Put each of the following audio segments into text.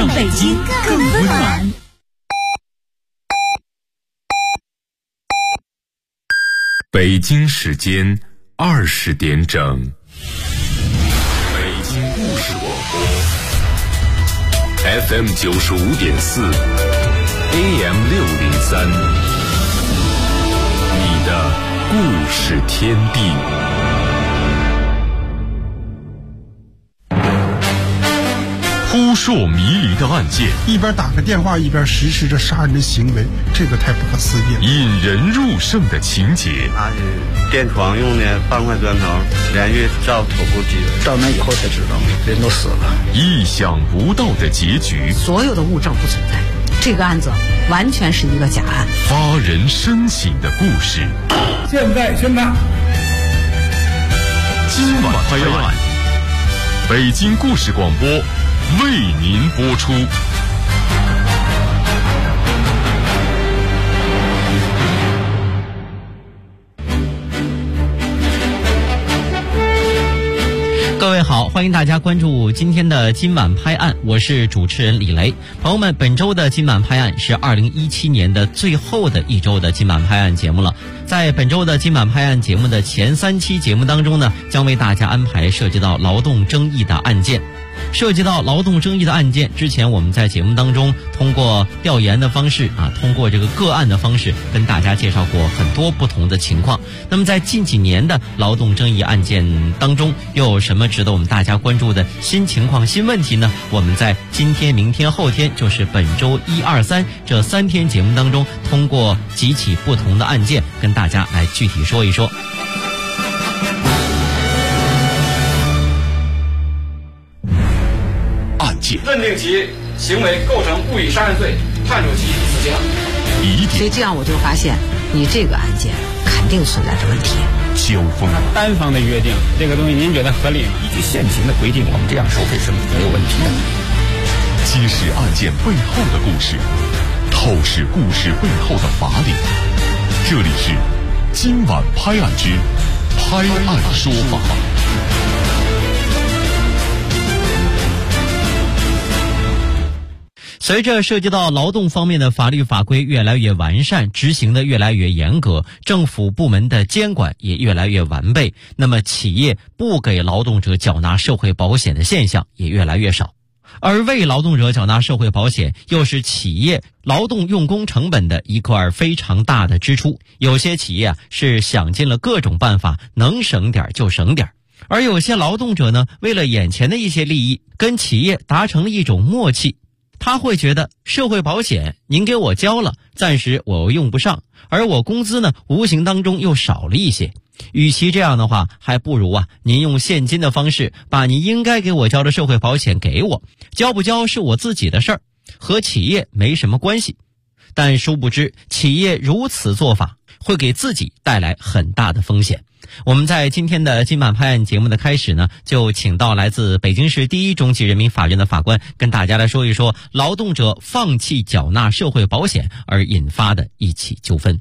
让北京更温暖。 北京时间20点整，北京故事广播 FM 95.4 AM 603，你的故事天地。扑朔迷离的案件， 一边打个电话一边实施着杀人的行为，这个太不可思议了。 引人入胜的情节， 他是电窗用的半块砖头连续照头部击， 到那以后才知道人都死了。 意想不到的结局， 所有的物证不存在，这个案子完全是一个假案。 发人深省的故事， 现在宣判。 今晚拍案，北京故事广播为您播出。 各位好，欢迎大家关注今天的今晚拍案，我是主持人李雷。朋友们，本周的今晚拍案是2017年的最后的一周的今晚拍案节目了。在本周的今晚拍案节目的前3期节目当中呢，将为大家安排涉及到劳动争议的案件。涉及到劳动争议的案件，之前我们在节目当中通过调研的方式通过这个个案的方式跟大家介绍过很多不同的情况。那么在近几年的劳动争议案件当中，又有什么值得我们大家关注的新情况、新问题呢？我们在今天、明天、后天，就是本周1、2、3这3天节目当中，通过几起不同的案件跟大家来具体说一说。 认定其行为构成故意杀人罪，判处其死刑。 所以这样我就发现，你这个案件肯定存在着问题。 交锋， 单方的约定，这个东西您觉得合理吗？ 依据现行的规定，我们这样收费是没有问题的。 揭示案件背后的故事，透视故事背后的法理。这里是今晚拍案之拍案说法。 随着涉及到劳动方面的法律法规越来越完善，执行的越来越严格，政府部门的监管也越来越完备，那么企业不给劳动者缴纳社会保险的现象也越来越少。而为劳动者缴纳社会保险，又是企业劳动用工成本的一块非常大的支出。有些企业是想尽了各种办法，能省点就省点。而有些劳动者呢，为了眼前的一些利益，跟企业达成了一种默契。他会觉得社会保险您给我交了，暂时我又用不上，而我工资呢无形当中又少了一些。与其这样的话，还不如您用现金的方式把您应该给我交的社会保险给我，交不交是我自己的事儿，和企业没什么关系。但殊不知，企业如此做法会给自己带来很大的风险。我们在今天的今晚拍案节目的开始呢，就请到来自北京市第一中级人民法院的法官，跟大家来说一说劳动者放弃缴纳社会保险而引发的一起纠纷。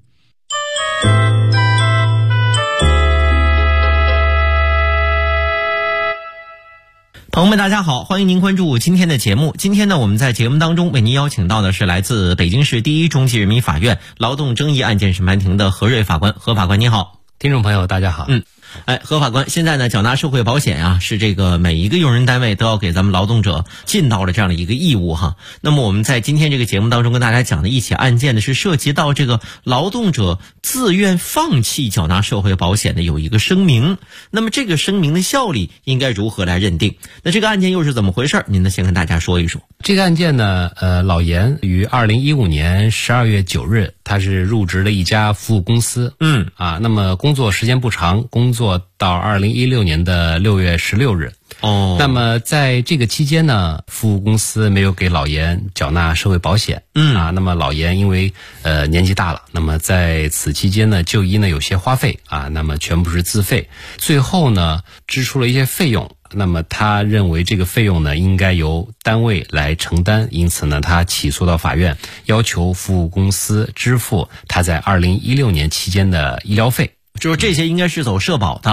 朋友们大家好，欢迎您关注今天的节目。今天呢，我们在节目当中为您邀请到的是来自北京市第一中级人民法院劳动争议案件审判庭的何瑞法官。何法官您好。 听众朋友大家好。 何法官，现在呢，缴纳社会保险是这个每一个用人单位都要给咱们劳动者尽到了这样的一个义务哈。那么我们在今天这个节目当中跟大家讲的一起案件呢，是涉及到这个劳动者自愿放弃缴纳社会保险的有一个声明。那么这个声明的效力应该如何来认定？那这个案件又是怎么回事？您呢先跟大家说一说。 这个案件呢，老严于2015年12月9日，他是入职了一家服务公司。那么工作时间不长，工作到2016年的6月16日。那么在这个期间呢，服务公司没有给老严缴纳社会保险。那么老严因为年纪大了，那么在此期间呢，就医呢有些花费那么全部是自费。最后呢，支出了一些费用。那么他认为这个费用呢应该由单位来承担，因此呢他起诉到法院，要求服务公司支付他在2016年期间的医疗费。 就是这些应该是走社保的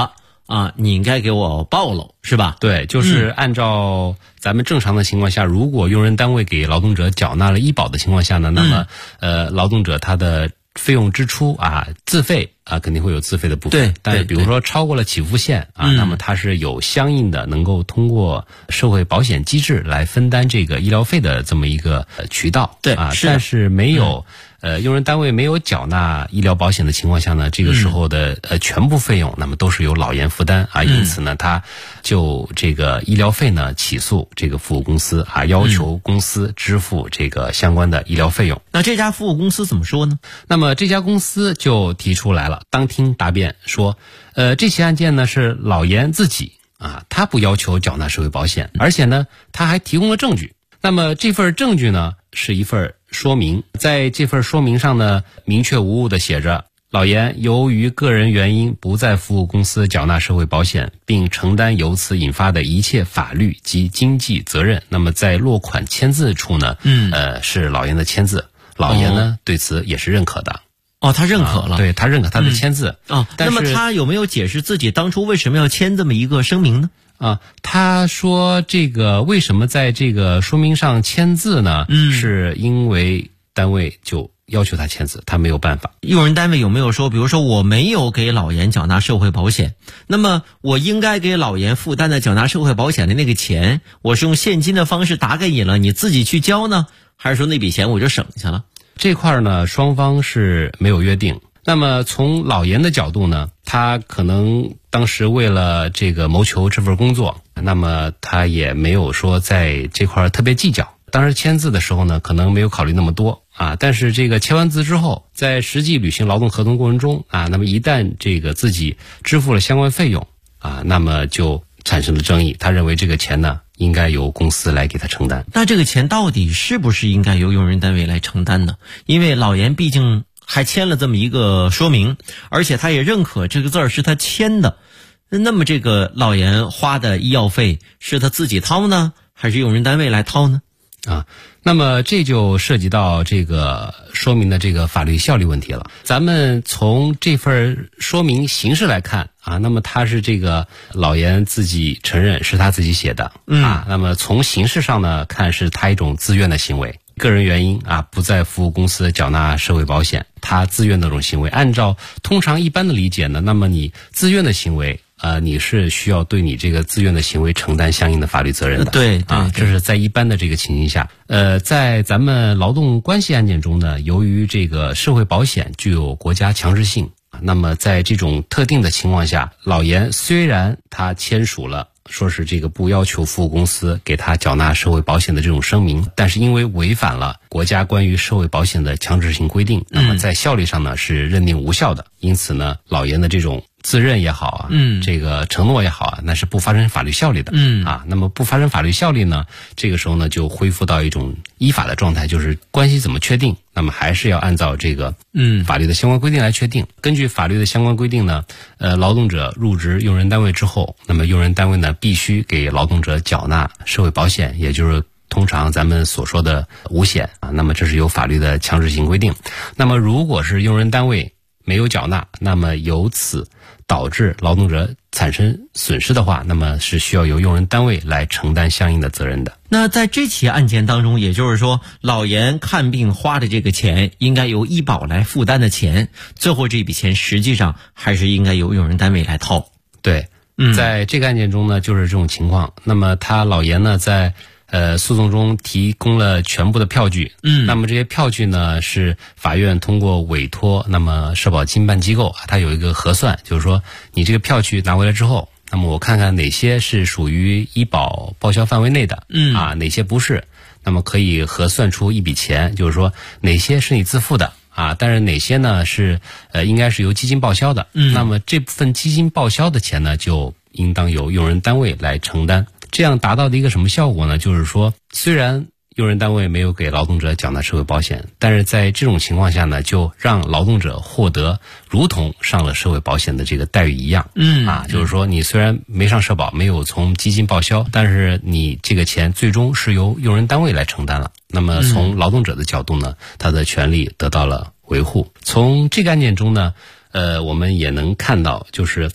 啊，你应该给我报了，是吧？ 对，就是按照咱们正常的情况下，如果用人单位给劳动者缴纳了医保的情况下呢，那么劳动者他的费用支出啊，自费啊，肯定会有自费的部分。 对， 但是比如说超过了起付线啊，那么它是有相应的能够通过社会保险机制来分担这个医疗费的这么一个渠道。 对啊，但是没有用人单位没有缴纳医疗保险的情况下呢，这个时候的全部费用，那么都是由老严负担啊。因此呢，他就这个医疗费呢起诉这个服务公司啊，要求公司支付这个相关的医疗费用。 那这家服务公司怎么说呢？ 那么这家公司就提出来了，当庭答辩说，这起案件呢是老严自己啊，他不要求缴纳社会保险，而且呢他还提供了证据。那么这份证据呢是一份说明，在这份说明上呢明确无误地写着，老严由于个人原因不在服务公司缴纳社会保险，并承担由此引发的一切法律及经济责任。那么在落款签字处呢，是老严的签字，老严呢对此也是认可的。 哦，他认可了， 对，他认可他的签字。 那么他有没有解释自己当初为什么要签这么一个声明呢？ 他说这个为什么在这个说明上签字呢？是因为单位就要求他签字，他没有办法。 用人单位有没有说，比如说我没有给老严缴纳社会保险，那么我应该给老严负担的缴纳社会保险的那个钱，我是用现金的方式打给你了，你自己去交呢，还是说那笔钱我就省下了？ 这块呢，双方是没有约定。那么从老严的角度呢，他可能当时为了这个谋求这份工作，那么他也没有说在这块特别计较。当时签字的时候呢，可能没有考虑那么多啊。但是这个签完字之后，在实际履行劳动合同过程中啊，那么一旦这个自己支付了相关费用啊，那么就产生了争议。他认为这个钱呢，应该由公司来给他承担。 那这个钱到底是不是应该由用人单位来承担呢？因为老严毕竟还签了这么一个说明，而且他也认可这个字儿是他签的。那么这个老严花的医药费是他自己掏呢，还是用人单位来掏呢？ 那么这就涉及到这个说明的这个法律效力问题了。咱们从这份说明形式来看啊，那么他是这个老严自己承认是他自己写的那么从形式上呢看，是他一种自愿的行为，个人原因啊不在服务公司缴纳社会保险，他自愿的这种行为。按照通常一般的理解呢，那么你自愿的行为你是需要对你这个自愿的行为承担相应的法律责任的。 对这是在一般的这个情形下。在咱们劳动关系案件中呢，由于这个社会保险具有国家强制性，那么在这种特定的情况下，老严虽然他签署了说是这个不要求服务公司给他缴纳社会保险的这种声明，但是因为违反了国家关于社会保险的强制性规定，那么在效力上呢是认定无效的。因此呢，老严的这种自认也好啊，这个承诺也好啊，那是不发生法律效力的。那么不发生法律效力呢，这个时候呢就恢复到一种依法的状态，就是关系怎么确定，那么还是要按照这个法律的相关规定来确定。根据法律的相关规定呢，劳动者入职用人单位之后，那么用人单位呢必须给劳动者缴纳社会保险，也就是通常咱们所说的五险啊。那么这是有法律的强制性规定。那么如果是用人单位没有缴纳，那么由此导致劳动者产生损失的话，那么是需要由用人单位来承担相应的责任的。 那在这起案件当中，也就是说老严看病花的这个钱应该由医保来负担的钱，最后这笔钱实际上还是应该由用人单位来掏。 对，在这个案件中呢就是这种情况。那么他老严呢在诉讼中提供了全部的票据，那么这些票据呢是法院通过委托那么社保经办机构它有一个核算，就是说你这个票据拿回来之后，那么我看看哪些是属于医保报销范围内的，哪些不是，那么可以核算出一笔钱，就是说哪些是你自付的但是哪些呢是应该是由基金报销的，那么这部分基金报销的钱呢就应当由用人单位来承担。这样达到的一个什么效果呢？就是说虽然用人单位没有给劳动者缴纳社会保险，但是在这种情况下呢，就让劳动者获得如同上了社会保险的这个待遇一样。就是说你虽然没上社保，没有从基金报销，但是你这个钱最终是由用人单位来承担了。那么从劳动者的角度呢，他的权利得到了维护。从这个案件中呢，我们也能看到，就是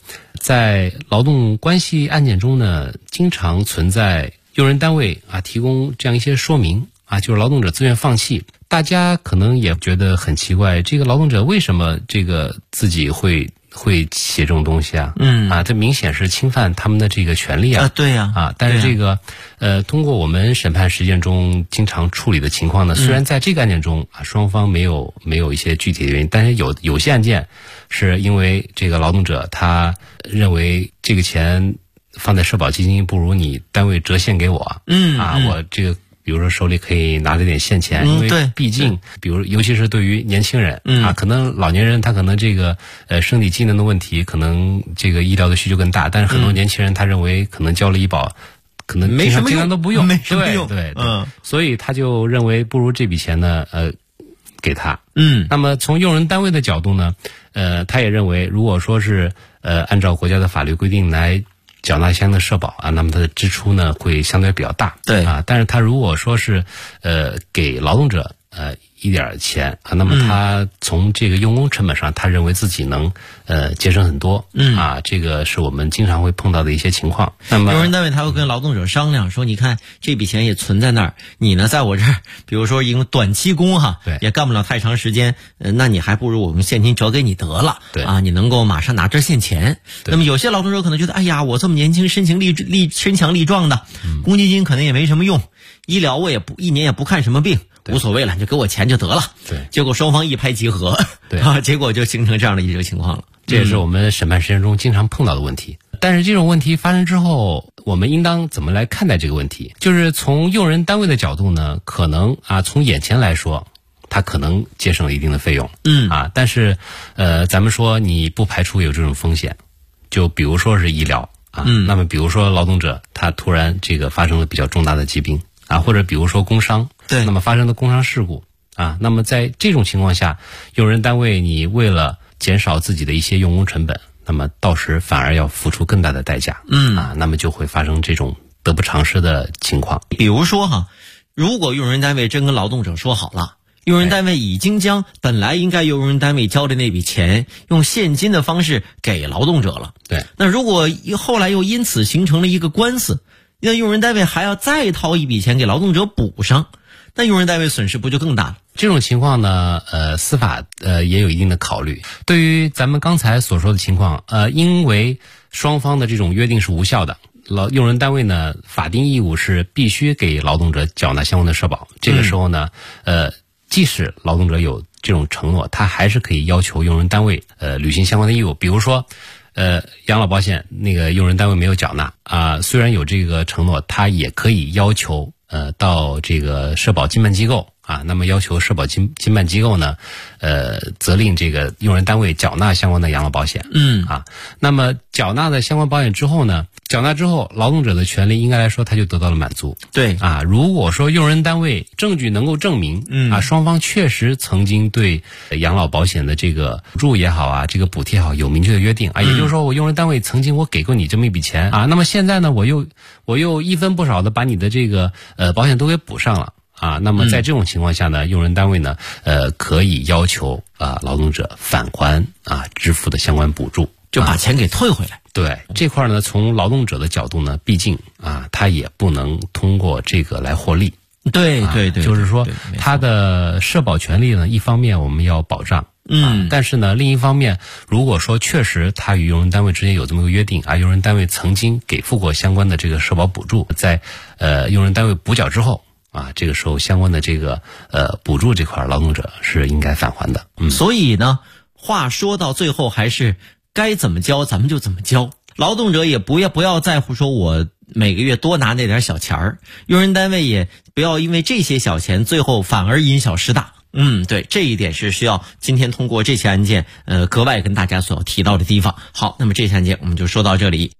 在劳动关系案件中呢，经常存在用人单位提供这样一些说明就是劳动者自愿放弃。大家可能也觉得很奇怪，这个劳动者为什么这个自己会写这种东西这明显是侵犯他们的这个权利对呀但是这个通过我们审判实践中经常处理的情况呢，虽然在这个案件中双方没有一些具体的原因，但是有些案件是因为这个劳动者他认为这个钱放在社保基金不如你单位折现给我我这个比如说手里可以拿着点现钱，因为毕竟比如尤其是对于年轻人可能老年人他可能这个身体机能的问题，可能这个医疗的需求更大，但是很多年轻人他认为可能交了医保可能没什么用， 都不用， 没什么用， 对，所以他就认为不如这笔钱呢给他。那么从用人单位的角度呢他也认为如果说是按照国家的法律规定来缴纳相应的社保那么它的支出呢会相对比较大， 对但是他如果说是给劳动者一点钱那么他从这个用工成本上，他认为自己能节省很多这个是我们经常会碰到的一些情况。那么用人单位他会跟劳动者商量说，你看这笔钱也存在那儿，你呢在我这儿比如说一个短期工对， 也干不了太长时间那你还不如我用现金折给你得了， 对你能够马上拿着现钱。那么有些劳动者可能觉得，哎呀，我这么年轻，身强力壮的，公积金可能也没什么用，医疗我也不一年也不看什么病，无所谓了，你就给我钱就得了。 对， 结果双方一拍即合， 对结果就形成这样的一个情况了。 这也是我们审判实践中经常碰到的问题。但是这种问题发生之后，我们应当怎么来看待这个问题？就是从用人单位的角度呢，可能从眼前来说，他可能节省了一定的费用，但是咱们说你不排除有这种风险，就比如说是医疗那么比如说劳动者他突然这个发生了比较重大的疾病或者比如说工伤， 对， 那么发生的工伤事故那么在这种情况下，用人单位你为了减少自己的一些用工成本，那么到时反而要付出更大的代价，那么就会发生这种得不偿失的情况。 比如说如果用人单位真跟劳动者说好了，用人单位已经将本来应该由用人单位交的那笔钱用现金的方式给劳动者了， 对， 那如果后来又因此形成了一个官司，那用人单位还要再掏一笔钱给劳动者补上，那用人单位损失不就更大了？ 这种情况呢司法也有一定的考虑。对于咱们刚才所说的情况因为双方的这种约定是无效的，用人单位呢法定义务是必须给劳动者缴纳相关的社保，这个时候呢即使劳动者有这种承诺，他还是可以要求用人单位履行相关的义务。比如说养老保险那个用人单位没有缴纳虽然有这个承诺，他也可以要求到这个社保经办机构那么要求社保经办机构呢责令这个用人单位缴纳相关的养老保险那么缴纳的相关保险之后呢，缴纳之后劳动者的权利应该来说他就得到了满足。 对如果说用人单位证据能够证明双方确实曾经对养老保险的这个补助也好这个补贴也好有明确的约定也就是说我用人单位曾经我给过你这么一笔钱那么现在呢我又一分不少的把你的这个保险都给补上了那么在这种情况下呢，用人单位呢可以要求劳动者返还支付的相关补助， 就把钱给退回来。 对这块呢，从劳动者的角度呢，毕竟他也不能通过这个来获利。 对， 就是说他的社保权利呢，一方面我们要保障，但是呢，另一方面，如果说确实他与用人单位之间有这么一个约定用人单位曾经给付过相关的这个社保补助，在用人单位补缴之后这个时候相关的这个补助这块，劳动者是应该返还的。 所以呢，话说到最后还是该怎么交咱们就怎么交，劳动者也不要在乎说我每个月多拿那点小钱儿，用人单位也不要因为这些小钱最后反而因小失大。对，这一点是需要今天通过这起案件格外跟大家所提到的地方。好，那么这起案件我们就说到这里。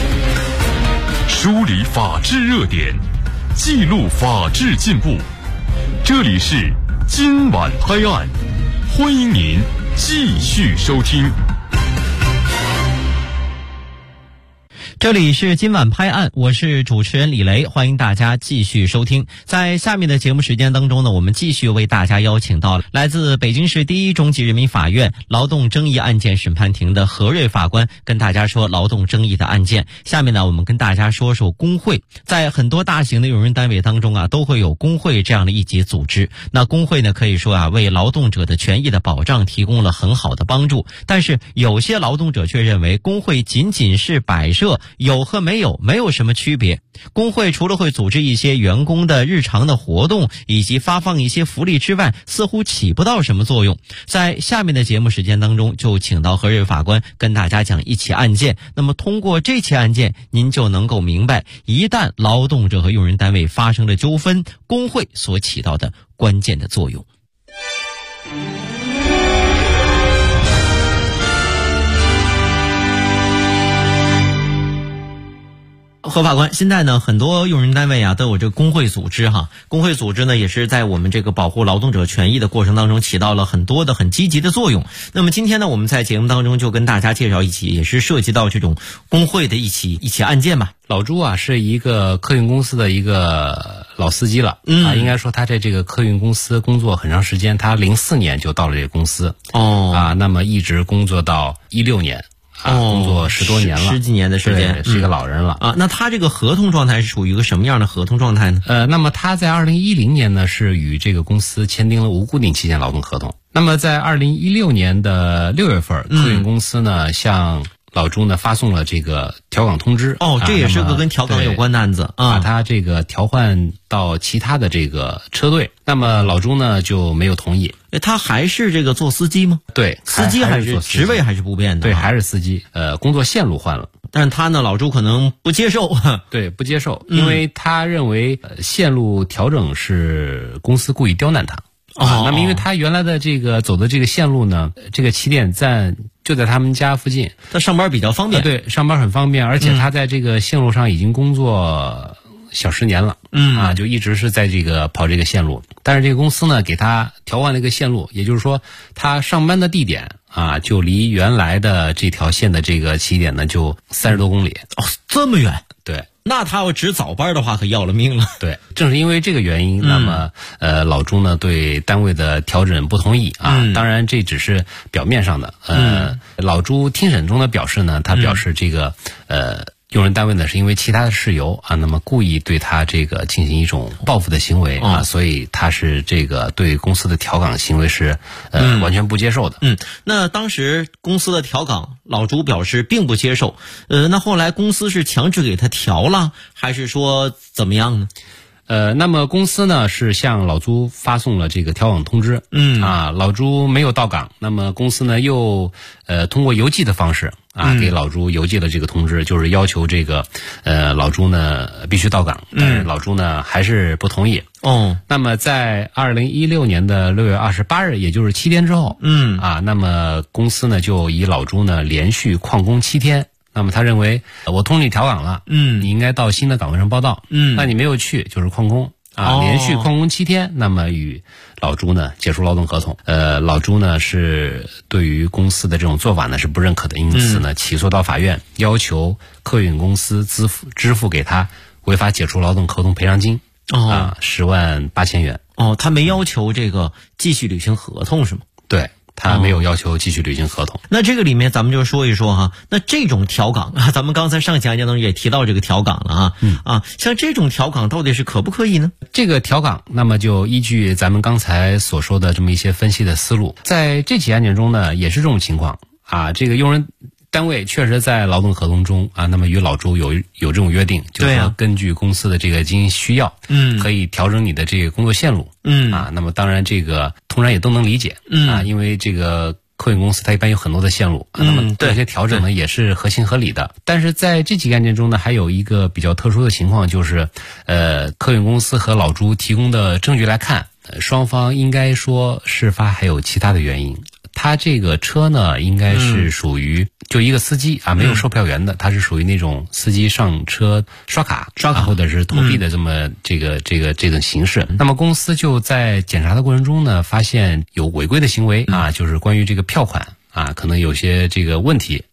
梳理法治热点，记录法治进步，这里是今晚拍案，欢迎您继续收听。 这里是今晚拍案，我是主持人李雷，欢迎大家继续收听。在下面的节目时间当中呢，我们继续为大家邀请到来自北京市第一中级人民法院劳动争议案件审判庭的何瑞法官，跟大家说劳动争议的案件。下面呢，我们跟大家说说工会。在很多大型的用人单位当中啊，都会有工会这样的一级组织。那工会呢，可以说啊，为劳动者的权益的保障提供了很好的帮助。但是有些劳动者却认为，工会仅仅是摆设，有和没有什么区别。工会除了会组织一些员工的日常的活动，以及发放一些福利之外，似乎起不到什么作用。在下面的节目时间当中，就请到何瑞法官跟大家讲一起案件。那么通过这起案件，您就能够明白，一旦劳动者和用人单位发生了纠纷，工会所起到的关键的作用。何法官，现在呢，很多用人单位啊都有这个工会组织哈，工会组织呢也是在我们这个保护劳动者权益的过程当中起到了很多的很积极的作用。那么今天呢，我们在节目当中就跟大家介绍一起也是涉及到这种工会的一起案件吧。 老朱啊是一个客运公司的一个老司机了，应该说他在这个客运公司工作很长时间，他04年就到了这个公司，那么一直工作到16年。工作10多年了 ，10几年的时间， 是一个老人了啊。那他这个合同状态是属于一个什么样的合同状态呢？ 那么他在2010年呢是与这个公司签订了无固定期限劳动合同。那么在2016年的6月份，客运公司呢向老朱呢发送了这个调岗通知。 这也是个跟调岗有关的案子啊， 把他这个调换到其他的这个车队。那么老朱呢就没有同意。 他还是这个做司机吗？ 对， 司机还是职位还是不变的？ 对，还是司机。工作线路换了， 但是他呢，老朱可能不接受。 对，不接受，因为他认为线路调整是公司故意刁难他。那么因为他原来的这个走的这个线路呢，这个起点站就在他们家附近， 他上班比较方便。 对，上班很方便，而且他在这个线路上已经工作小10年了，就一直是在这个跑这个线路。但是这个公司呢给他调换了一个线路，也就是说他上班的地点就离原来的这条线的这个起点呢就30多公里。 这么远？ 对。 那他要值早班的话可要了命了。 对，正是因为这个原因，那么老朱呢对单位的调整不同意当然这只是表面上的。老朱听审中的表示呢，他表示这个用人单位呢是因为其他的事由那么故意对他这个进行一种报复的行为所以他是这个对公司的调岗行为是完全不接受的。 那当时公司的调岗，老朱表示并不接受。那后来公司是强制给他调了，还是说怎么样呢？ 那么公司呢是向老朱发送了这个调岗通知。老朱没有到岗，那么公司呢又通过邮寄的方式给老朱邮寄了这个通知，就是要求这个老朱呢必须到岗，但是老朱呢还是不同意。那么在2016年的6月28日，也就是7天之后，那么公司呢就以老朱呢连续旷工7天。那么他认为我通知你调岗了，你应该到新的岗位上报到，那你没有去就是旷工连续旷工7天，那么与老朱呢解除劳动合同。老朱呢是对于公司的这种做法呢是不认可的，因此呢起诉到法院，要求客运公司支付给他违法解除劳动合同赔偿金10万8千元。 他没要求这个继续履行合同是吗？ 对。他没有要求继续履行合同。 那这个里面咱们就说一说哈，那这种调岗咱们刚才上期案件当中也提到这个调岗了像这种调岗到底是可不可以呢？ 这个调岗，那么就依据咱们刚才所说的这么一些分析的思路，在这起案件中呢，也是这种情况这个用人单位确实在劳动合同中那么与老朱有这种约定，就是说根据公司的这个经营需要，可以调整你的这个工作线路，那么当然这个通常也都能理解，因为这个客运公司它一般有很多的线路，那么这些调整呢也是合情合理的。但是在这起案件中呢，还有一个比较特殊的情况，就是客运公司和老朱提供的证据来看，双方应该说事发还有其他的原因。他这个车呢应该是属于就一个司机没有售票员的，他是属于那种司机上车刷卡或者是投币的这么这种形式。那么公司就在检查的过程中呢，发现有违规的行为就是关于这个票款可能有些这个问题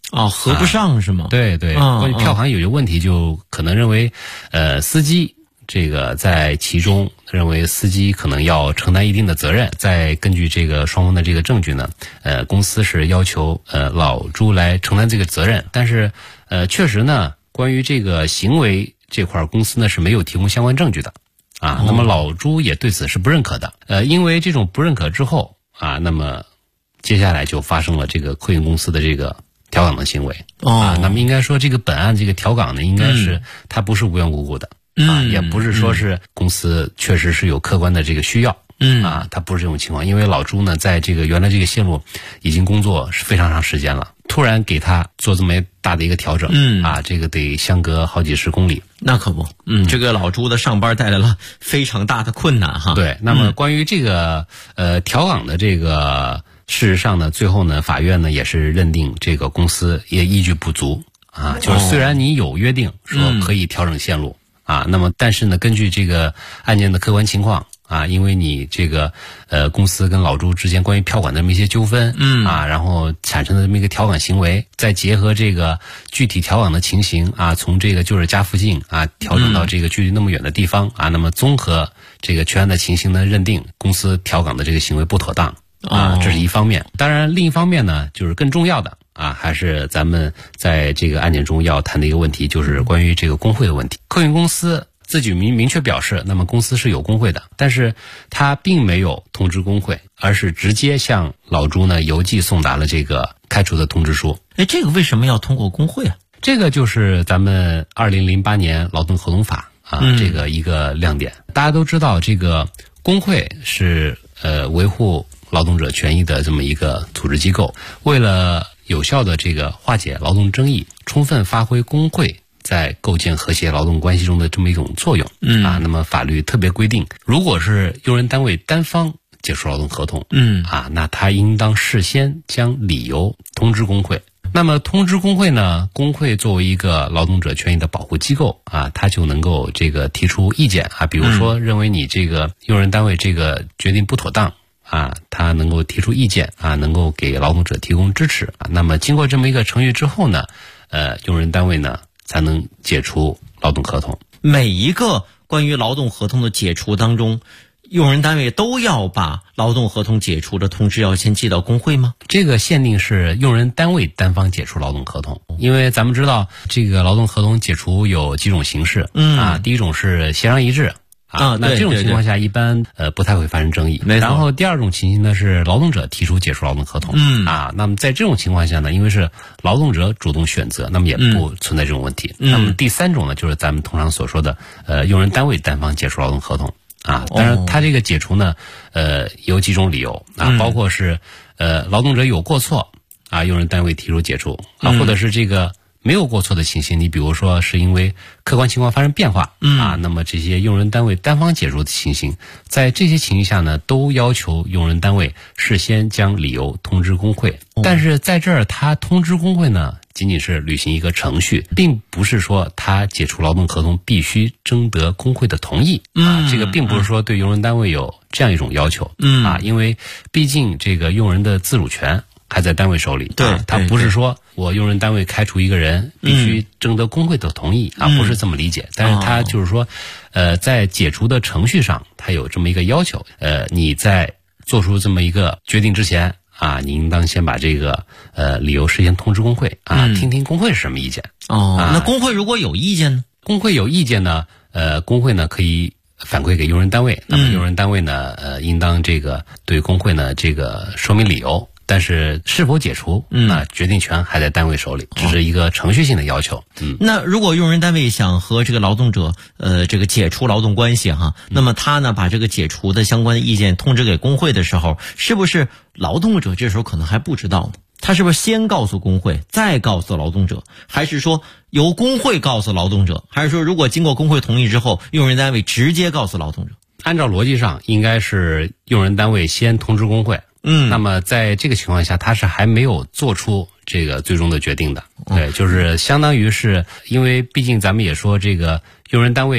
哦，合不上是吗？ 对对，关于票行有些问题，就可能认为，司机这个在其中认为司机可能要承担一定的责任。再根据这个双方的这个证据呢，公司是要求老朱来承担这个责任，但是确实呢，关于这个行为这块，公司呢是没有提供相关证据的啊。那么老朱也对此是不认可的。因为这种不认可之后啊，那么接下来就发生了这个客运公司的这个调岗的行为啊。那么应该说这个本案这个调岗呢，应该是它不是无缘无故的啊，也不是说是公司确实是有客观的这个需要啊，它不是这种情况。因为老朱呢，在这个原来这个线路已经工作是非常长时间了，突然给他做这么大的一个调整啊，这个得相隔好几十公里。 那可不，这个老朱的上班带来了非常大的困难哈。 对，那么关于这个调岗的这个，事实上呢，最后呢，法院呢也是认定这个公司也依据不足啊，就是虽然你有约定说可以调整线路啊，那么但是呢，根据这个案件的客观情况啊，因为你这个公司跟老朱之间关于票管的这么一些纠纷啊，然后产生的这么一个调岗行为，再结合这个具体调岗的情形啊，从这个就是家附近啊调整到这个距离那么远的地方啊，那么综合这个全案的情形呢，认定公司调岗的这个行为不妥当啊，这是一方面。当然另一方面呢，就是更重要的啊，还是咱们在这个案件中要谈的一个问题，就是关于这个工会的问题。客运公司自己明确表示，那么公司是有工会的，但是他并没有通知工会，而是直接向老朱呢邮寄送达了这个开除的通知书。 这个为什么要通过工会啊？ 这个就是咱们2008年劳动合同法啊，这个一个亮点。大家都知道，这个工会是维护劳动者权益的这么一个组织机构，为了有效的这个化解劳动争议，充分发挥工会在构建和谐劳动关系中的这么一种作用啊，那么法律特别规定，如果是用人单位单方解除劳动合同啊，那他应当事先将理由通知工会。那么通知工会呢，工会作为一个劳动者权益的保护机构啊，他就能够这个提出意见啊，比如说认为你这个用人单位这个决定不妥当啊，他能够提出意见啊，能够给劳动者提供支持啊。那么经过这么一个程序之后呢，用人单位呢才能解除劳动合同。 每一个关于劳动合同的解除当中，用人单位都要把劳动合同解除的通知要先寄到工会吗？ 这个限定是用人单位单方解除劳动合同，因为咱们知道这个劳动合同解除有几种形式啊，第一种是协商一致啊，那这种情况下一般不太会发生争议。然后第二种情形呢是劳动者提出解除劳动合同啊，那么在这种情况下呢，因为是劳动者主动选择，那么也不存在这种问题。那么第三种呢，就是咱们通常所说的用人单位单方解除劳动合同啊，当然他这个解除呢有几种理由啊，包括是劳动者有过错啊，用人单位提出解除啊，或者是这个没有过错的情形，你比如说是因为客观情况发生变化啊，那么这些用人单位单方解除的情形，在这些情形下呢，都要求用人单位事先将理由通知工会。但是在这儿他通知工会呢，仅仅是履行一个程序，并不是说他解除劳动合同必须征得工会的同意啊，这个并不是说对用人单位有这样一种要求啊，因为毕竟这个用人的自主权还在单位手里， 对， 他不是说我用人单位开除一个人必须征得工会的同意啊，不是这么理解。但是他就是说，在解除的程序上，他有这么一个要求，你在做出这么一个决定之前啊，你应当先把这个理由事先通知工会啊，听听工会是什么意见。 那工会如果有意见呢？ 工会有意见呢，工会呢可以反馈给用人单位，那么用人单位呢，应当这个对工会呢这个说明理由。但是是否解除，那决定权还在单位手里，只是一个程序性的要求。 那如果用人单位想和这个劳动者这个解除劳动关系哈，那么他呢把这个解除的相关的意见通知给工会的时候，是不是劳动者这时候可能还不知道呢？他是不是先告诉工会，再告诉劳动者，还是说由工会告诉劳动者，还是说如果经过工会同意之后，用人单位直接告诉劳动者？ 按照逻辑上，应该是用人单位先通知工会。那么在这个情况下，他是还没有做出这个最终的决定的。对，就是相当于是因为毕竟咱们也说这个用人单位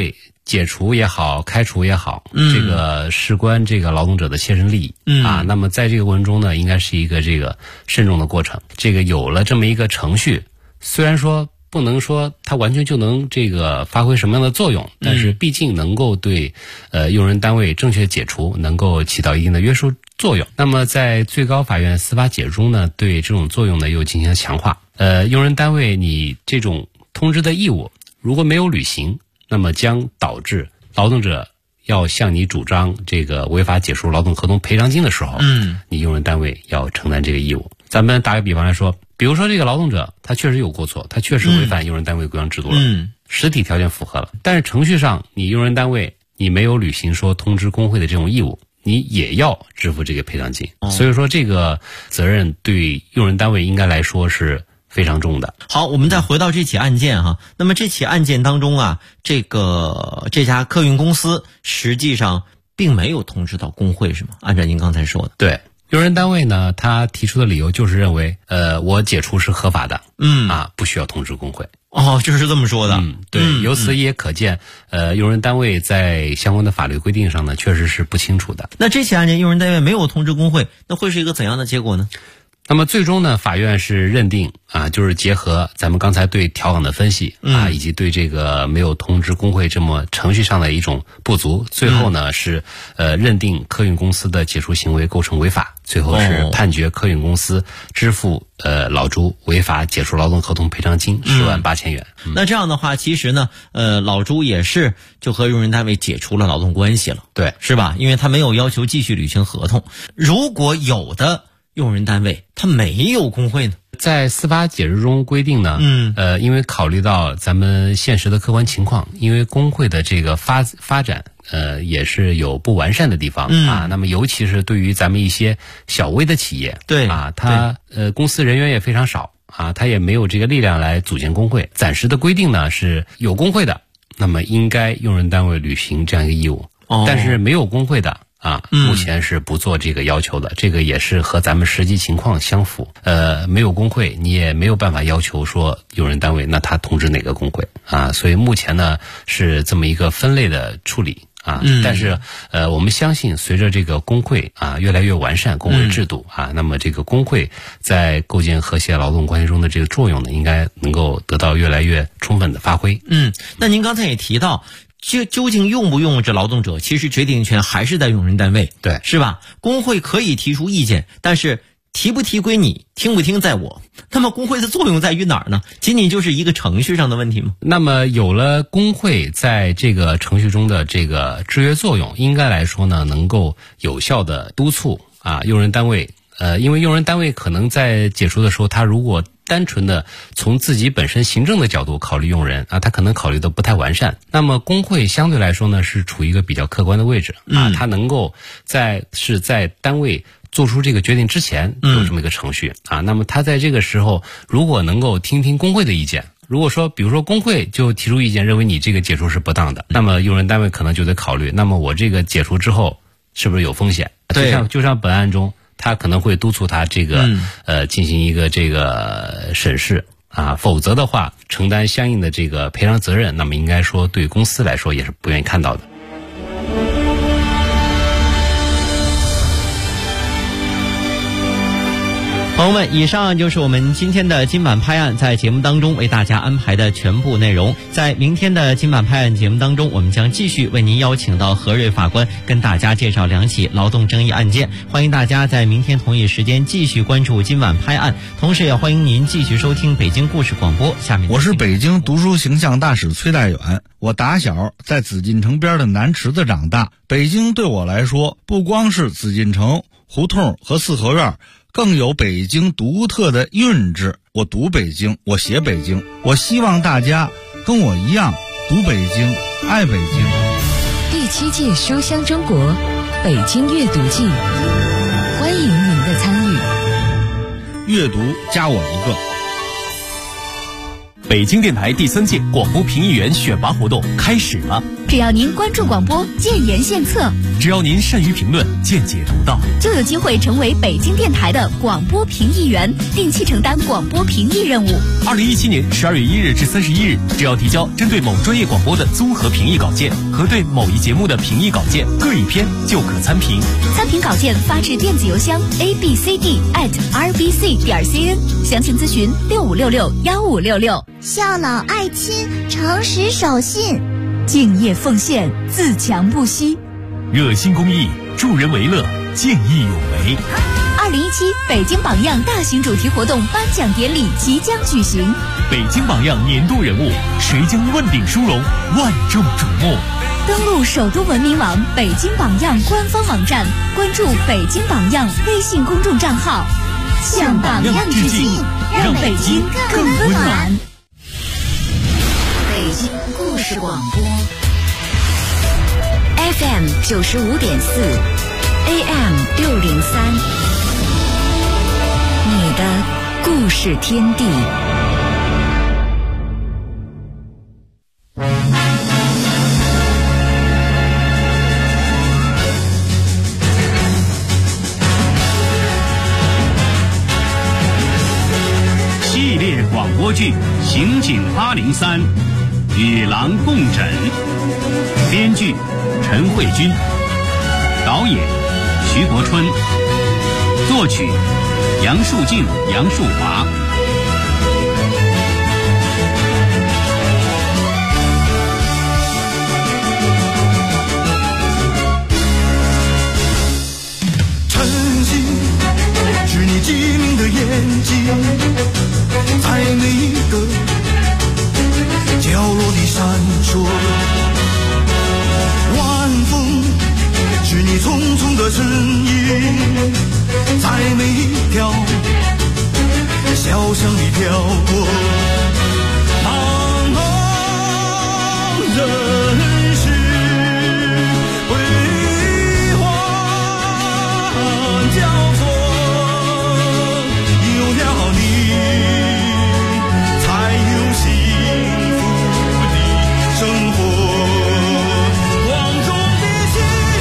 解除也好，开除也好，这个事关这个劳动者的切身利益那么在这个过程中呢，应该是一个这个慎重的过程。这个有了这么一个程序，虽然说不能说它完全就能这个发挥什么样的作用，但是毕竟能够对用人单位正确解除能够起到一定的约束作用。那么在最高法院司法解释中呢，对这种作用呢又进行了强化。用人单位你这种通知的义务如果没有履行，那么将导致劳动者要向你主张这个违法解除劳动合同赔偿金的时候，你用人单位要承担这个义务。咱们打个比方来说，比如说这个劳动者他确实有过错，他确实违反用人单位规章制度了，实体条件符合了，但是程序上你用人单位你没有履行说通知工会的这种义务，你也要支付这个赔偿金。所以说这个责任对用人单位应该来说是非常重的。 好，我们再回到这起案件哈。那么这起案件当中啊，这家客运公司实际上并没有通知到工会，是吗？按照您刚才说的。 对，用人单位呢，他提出的理由就是认为，我解除是合法的，不需要通知工会。 就是这么说的。 对，由此也可见，用人单位在相关的法律规定上呢，确实是不清楚的。 那这起案件用人单位没有通知工会，那会是一个怎样的结果呢？ 那么最终呢，法院是认定就是结合咱们刚才对调岗的分析以及对这个没有通知工会这么程序上的一种不足，最后呢是认定客运公司的解除行为构成违法，最后是判决客运公司支付老朱违法解除劳动合同赔偿金10.8万元。 那这样的话，其实呢，老朱也是就和用人单位解除了劳动关系了， 对， 是吧？因为他没有要求继续履行合同。如果有的用人单位他没有工会呢？ 在司法解释中规定呢，因为考虑到咱们现实的客观情况，因为工会的这个发展也是有不完善的地方那么尤其是对于咱们一些小微的企业， 对他公司人员也非常少他也没有这个力量来组建工会。暂时的规定呢是有工会的，那么应该用人单位履行这样一个义务，但是没有工会的目前是不做这个要求的，这个也是和咱们实际情况相符。没有工会，你也没有办法要求说用人单位那他通知哪个工会所以目前呢是这么一个分类的处理但是我们相信随着这个工会越来越完善，工会制度那么这个工会在构建和谐劳动关系中的这个作用呢，应该能够得到越来越充分的发挥。 那您刚才也提到，究竟用不用这劳动者，其实决定权还是在用人单位， 对， 是吧？工会可以提出意见，但是提不提归你，听不听在我。那么工会的作用在于哪儿呢？仅仅就是一个程序上的问题吗？ 那么有了工会在这个程序中的这个制约作用，应该来说呢，能够有效的督促用人单位。因为用人单位可能在解除的时候，他如果单纯的从自己本身行政的角度考虑用人他可能考虑的不太完善。那么工会相对来说呢，是处于一个比较客观的位置他能够在单位做出这个决定之前有这么一个程序那么他在这个时候如果能够听听工会的意见，如果说比如说工会就提出意见认为你这个解除是不当的，那么用人单位可能就得考虑，那么我这个解除之后是不是有风险？ 对， 就像本案中他可能会督促他这个进行一个这个审视否则的话承担相应的这个赔偿责任，那么应该说对公司来说也是不愿意看到的。 朋友们，以上就是我们今天的今晚拍案在节目当中为大家安排的全部内容。在明天的今晚拍案节目当中，我们将继续为您邀请到何瑞法官跟大家介绍2起劳动争议案件。欢迎大家在明天同一时间继续关注今晚拍案，同时也欢迎您继续收听北京故事广播。下面我是北京读书形象大使崔大远，我打小在紫禁城边的南池子长大。北京对我来说，不光是紫禁城、胡同和四合院，更有北京独特的韵致。我读北京，我写北京，我希望大家跟我一样读北京，爱北京。 第7届书香中国北京阅读季，欢迎您的参与。 阅读加我一个。 北京电台第3届广播评议员选拔活动开始了。 只要您关注广播，建言献策； 只要您善于评论，见解独到， 就有机会成为北京电台的广播评议员，定期承担广播评议任务。 2017年12月1日至31日，只要提交针对某专业广播的综合评议稿件和对某一节目的评议稿件各一篇，就可参评。 参评稿件发至电子邮箱 abcd@rbc.cn， 详情咨询65661566。 孝老爱亲，诚实守信， 敬业奉献，自强不息， 热心公益，助人为乐，见义勇为。 2017北京榜样大型主题活动颁奖典礼即将举行， 北京榜样年度人物，谁将问鼎殊荣，万众瞩目。 登录首都文明网北京榜样官方网站，关注北京榜样微信公众账号，向榜样致敬，让北京更温暖。 北京故事广播 FM 95.4 AM 603，你的故事天地。 系列广播剧《刑警803》，与狼共枕，编剧陈慧君，导演徐国春，作曲杨树静、杨树华。 晨曦是你机灵的眼睛，在每一个角落里闪烁。晚风是你匆匆的身影，在每一条小巷里飘过。茫茫人世辉煌交错，有了你才有幸福的生活。广众的心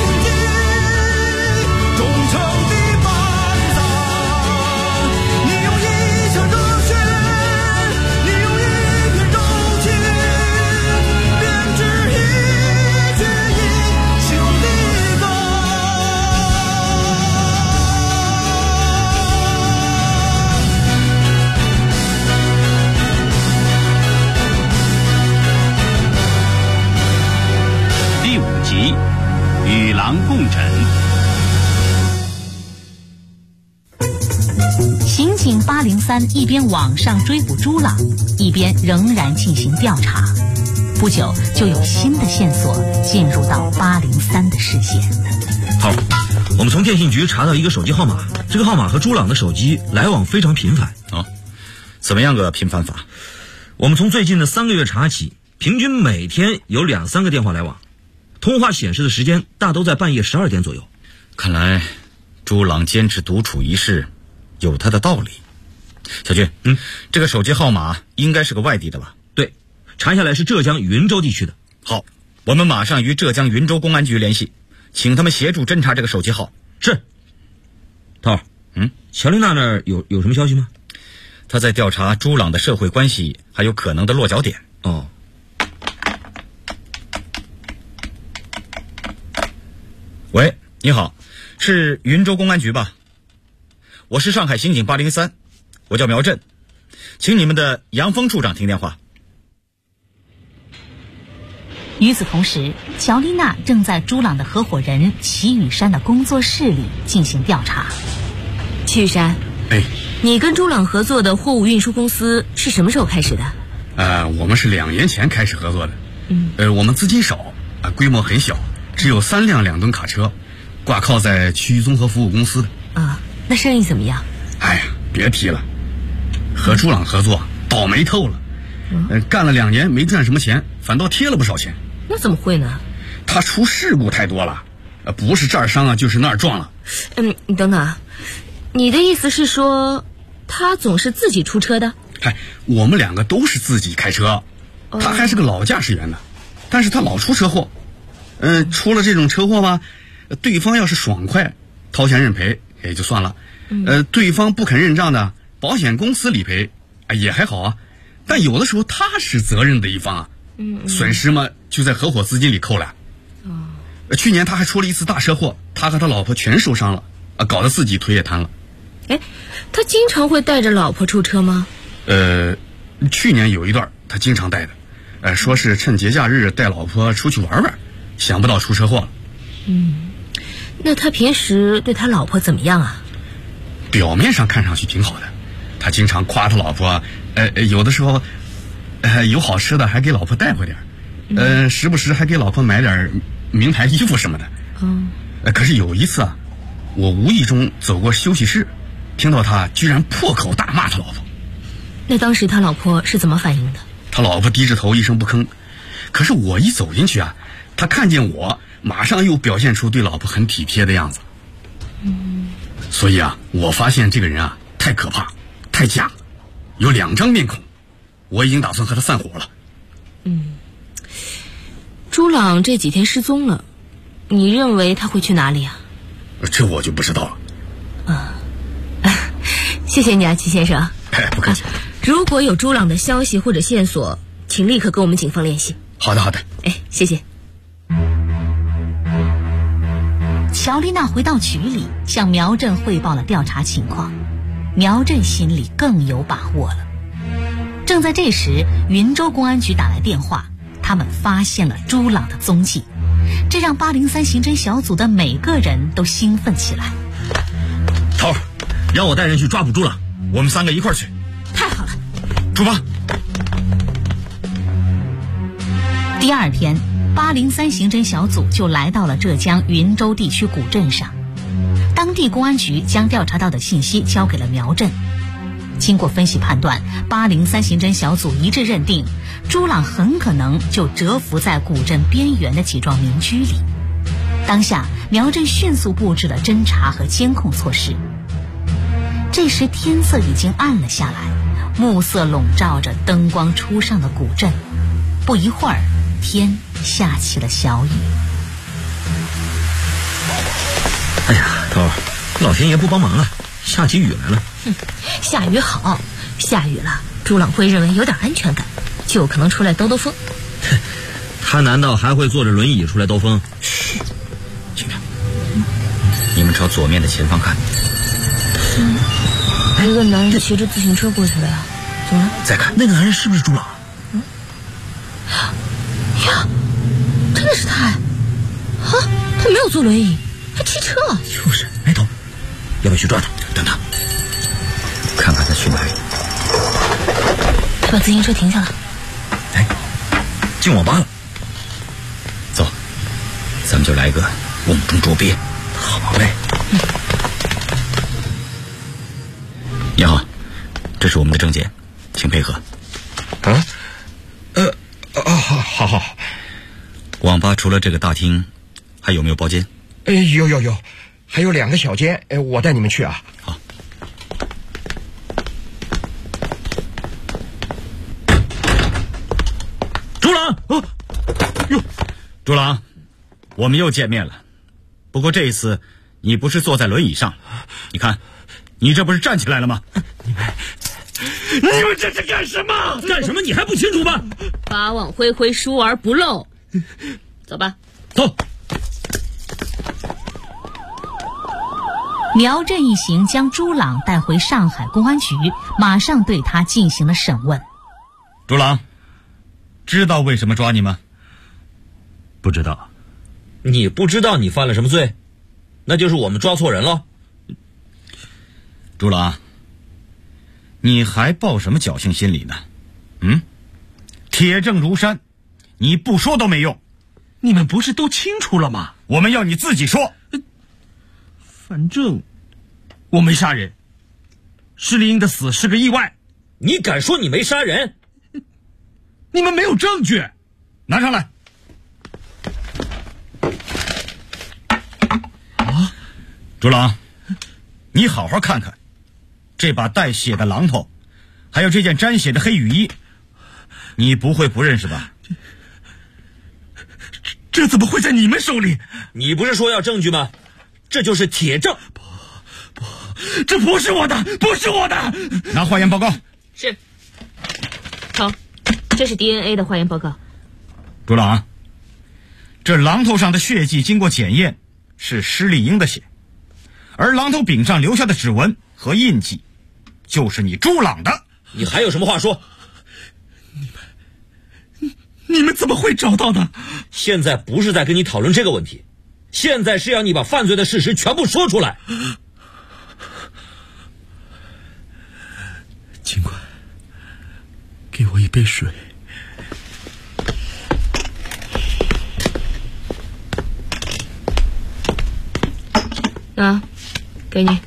境，忠诚的班长，你用一腔热血，你用一片柔情，编织一曲英雄的歌。 第5集《与狼共枕》。 刑警803一边网上追捕朱朗，一边仍然进行调查。不久就有新的线索进入到803的视线。 好，我们从电信局查到一个手机号码，这个号码和朱朗的手机来往非常频繁。 怎么样个频繁法？ 我们从最近的3个月查起，平均每天有2-3个电话来往，通话显示的时间大都在半夜12点左右。 看来朱朗坚持独处一室有他的道理。小军，这个手机号码应该是个外地的吧？ 对，查下来是浙江云州地区的。 好，我们马上与浙江云州公安局联系，请他们协助侦查这个手机号。 是。涛，乔丽娜那儿有什么消息吗？ 他在调查朱朗的社会关系，还有可能的落脚点。 哦。 喂，你好，是云州公安局吧？我是上海刑警803，我叫苗振，请你们的杨峰处长听电话。 与此同时，乔丽娜正在朱朗的合伙人齐雨山的工作室里进行调查。 齐雨山，你跟朱朗合作的货物运输公司是什么时候开始的？ 我们是2年前开始合作的。我们资金少，规模很小，只有3辆2吨卡车，挂靠在区域综合服务公司的。 那生意怎么样？ 别提了，和朱朗合作倒霉透了。干了2年没赚什么钱，反倒贴了不少钱。 那怎么会呢？ 他出事故太多了，不是这儿伤就是那儿撞了。 你等等，你的意思是说他总是自己出车的？ 我们2个都是自己开车，他还是个老驾驶员呢，但是他老出车祸， 出了这种车祸吧，对方要是爽快掏钱认赔也就算了，对方不肯认账的，保险公司理赔也还好啊。但有的时候他是责任的一方啊，损失嘛就在合伙资金里扣了。去年他还出了一次大车祸，他和他老婆全受伤了，搞得自己腿也瘫了。 他经常会带着老婆出车吗？ 去年有一段他经常带的，说是趁节假日带老婆出去玩玩，想不到出车祸了。 那他平时对他老婆怎么样啊？ 表面上看上去挺好的，他经常夸他老婆，有的时候有好吃的还给老婆带回点，时不时还给老婆买点名牌衣服什么的。可是有一次啊，我无意中走过休息室，听到他居然破口大骂他老婆。 那当时他老婆是怎么反应的？ 他老婆低着头一声不吭，可是我一走进去啊，他看见我马上又表现出对老婆很体贴的样子。所以啊，我发现这个人啊太可怕太假，有2张面孔，我已经打算和他散伙了。 朱朗这几天失踪了，你认为他会去哪里啊？ 这我就不知道了。 谢谢你啊，齐先生。 不客气。 如果有朱朗的消息或者线索，请立刻跟我们警方联系。 好的。 谢谢。 乔丽娜回到局里，向苗振汇报了调查情况。苗振心里更有把握了。正在这时，云州公安局打来电话，他们发现了朱朗的踪迹，这让803刑侦小组的每个人都兴奋起来。 头儿，让我带人去抓捕朱朗，我们3个一块儿去。 太好了， 出发。 第二天，803刑侦小组就来到了浙江云州地区古镇上。当地公安局将调查到的信息交给了苗振。经过分析判断，803刑侦小组一致认定，朱朗很可能就蛰伏在古镇边缘的几幢民居里。当下，苗振迅速布置了侦查和监控措施。这时天色已经暗了下来，暮色笼罩着灯光初上的古镇。不一会儿，天下起了小雨。 哎呀，头儿，老天爷不帮忙啊，下起雨来了。 下雨好，下雨了，朱朗会认为有点安全感，就可能出来兜兜风。 他难道还会坐着轮椅出来兜风？ 嘘，轻点。你们朝左面的前方看。 一个男人骑着自行车过去了呀，怎么了？ 再看那个男人是不是朱朗？ 呀，真的是他！他没有坐轮椅，还骑车。 就是，头，要不要去抓他？ 等等，看看他去哪里。 他把自行车停下了。 进网吧了。 走，咱们就来个瓮中捉鳖。 好嘞。 你好，这是我们的证件，请配合。 好。 网吧除了这个大厅，还有没有包间？ 有，还有2个小间，我带你们去啊。 好。 朱朗， 朱朗，我们又见面了。不过这一次，你不是坐在轮椅上，你看，你这不是站起来了吗？ 你们这是干什么？干什么？你还不清楚吗？ 法网恢恢，疏而不漏。走吧， 走。 苗振一行将朱朗带回上海公安局，马上对他进行了审问。 朱朗，知道为什么抓你吗？ 不知道。你不知道你犯了什么罪？那就是我们抓错人了。 朱朗，你还抱什么侥幸心理呢？铁证如山，你不说都没用。 你们不是都清楚了吗？ 我们要你自己说。 反正我没杀人，施丽英的死是个意外。 你敢说你没杀人？ 你们没有证据， 拿上来。朱朗，你好好看看，这把带血的榔头，还有这件沾血的黑雨衣，你不会不认识吧？ 这怎么会在你们手里？ 你不是说要证据吗？这就是铁证。 不，这不是我的，不是我的。 拿化验报告。 是。好，这是 DNA 的化验报告。 朱朗，这榔头上的血迹经过检验是施丽英的血，而榔头柄上留下的指纹和印记就是你朱朗的。 你还有什么话说？ 你们怎么会找到的？ 现在不是在跟你讨论这个问题，现在是要你把犯罪的事实全部说出来。 警官，给我一杯水。 啊，给你。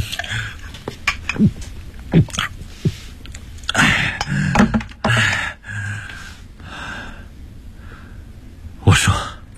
我说，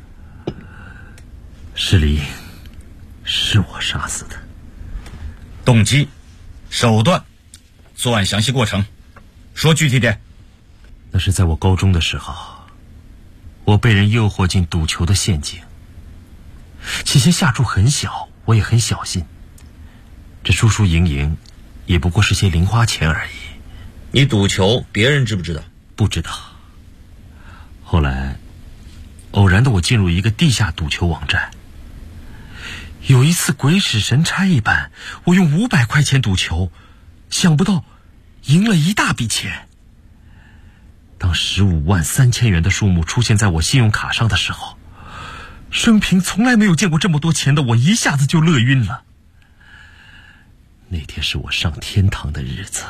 施丽英是我杀死的。 动机、手段、作案详细过程，说具体点。 那是在我高中的时候，我被人诱惑进赌球的陷阱。起先下注很小，我也很小心，这输输赢赢也不过是些零花钱而已。 你赌球，别人知不知道？ 不知道。后来偶然的我进入一个地下赌球网站，有一次鬼使神差一般，我用500块钱赌球，想不到赢了一大笔钱。当153000元的数目出现在我信用卡上的时候，生平从来没有见过这么多钱的我一下子就乐晕了。那天是我上天堂的日子，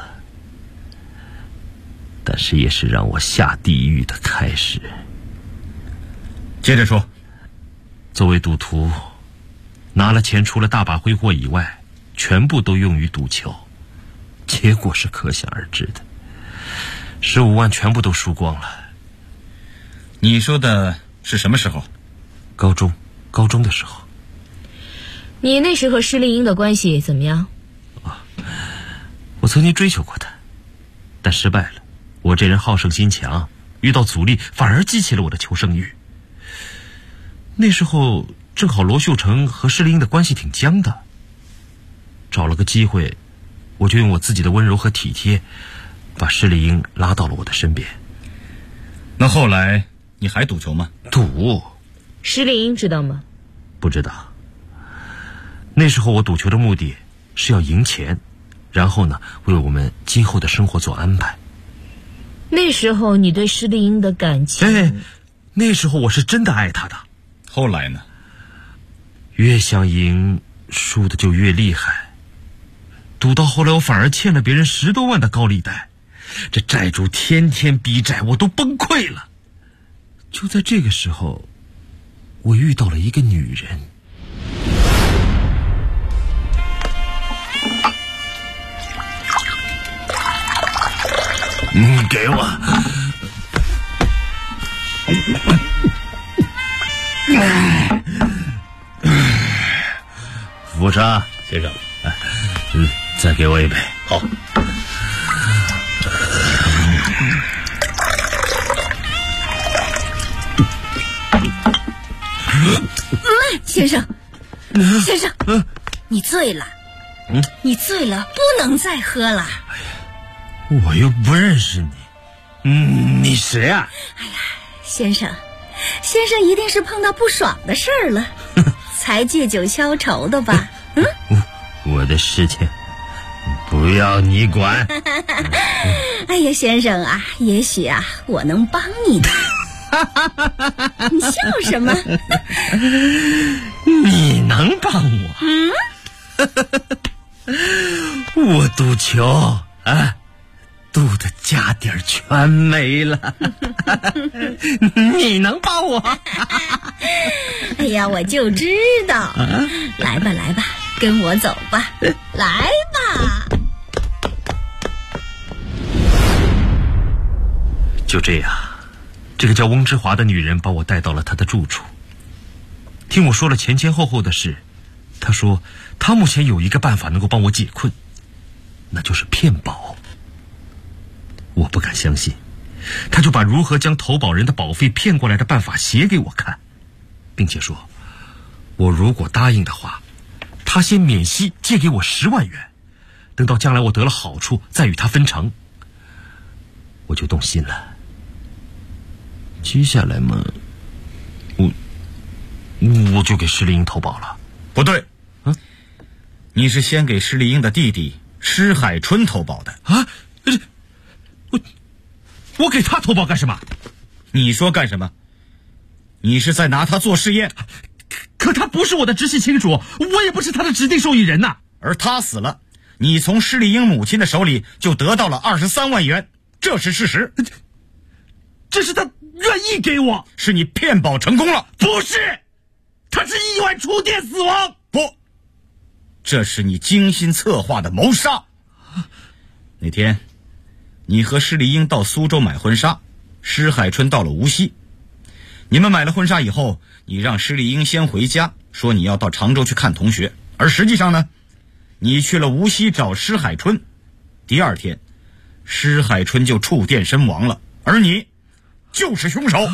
但是也是让我下地狱的开始。 接着说。 作为赌徒，拿了钱除了大把挥霍以外，全部都用于赌球，结果是可想而知的。15万全部都输光了。 你说的是什么时候？ 高中的时候。 你那时和施丽英的关系怎么样？ 我曾经追求过她，但失败了。我这人好胜心强，遇到阻力反而激起了我的求胜欲。那时候正好罗秀成和施丽英的关系挺僵的，找了个机会，我就用我自己的温柔和体贴，把施丽英拉到了我的身边。 那后来你还赌球吗？ 赌。 施丽英知道吗？ 不知道。那时候我赌球的目的是要赢钱，然后呢，为我们今后的生活做安排。 那时候你对施丽英的感情…… 那时候我是真的爱她的。 后来呢？ 越想赢，输的就越厉害。赌到后来，我反而欠了别人10多万的高利贷，这债主天天逼债，我都崩溃了。就在这个时候，我遇到了一个女人。给我。服务生先生，再给我一杯。好。 先生，你醉了。你醉了，不能再喝了。 我又不认识你，你谁啊？ 哎呀，先生一定是碰到不爽的事儿了，才借酒消愁的吧？ 我的事情不要你管。 哎呀，先生啊，也许啊，我能帮你的。你笑什么？ 你能帮我？我赌球啊，赌的家底儿全没了。你能帮我？ 哎呀，我就知道。来吧，跟我走吧，来吧。 就这样，这个叫翁之华的女人把我带到了她的住处。听我说了前前后后的事，她说她目前有一个办法能够帮我解困，那就是骗保。我不敢相信，她就把如何将投保人的保费骗过来的办法写给我看。 并且说，我如果答应的话，他先免息借给我10万元，等到将来我得了好处再与他分成。我就动心了。接下来嘛，我就给施丽英投保了。 不对，你是先给施丽英的弟弟施海春投保的啊？我给他投保干什么？ 你说干什么？你是在拿他做试验。 可他不是我的直系亲属，我也不是他的指定受益人呐。 而他死了，你从施丽英母亲的手里就得到了23万元，这是事实。 这是他愿意给我， 是你骗保成功了。 不是，他是意外触电死亡。 不，这是你精心策划的谋杀。那天你和施丽英到苏州买婚纱，施海春到了无锡。你们买了婚纱以后，你让施丽英先回家，说你要到常州去看同学，而实际上呢，你去了无锡找施海春。第二天，施海春就触电身亡了，而你就是凶手。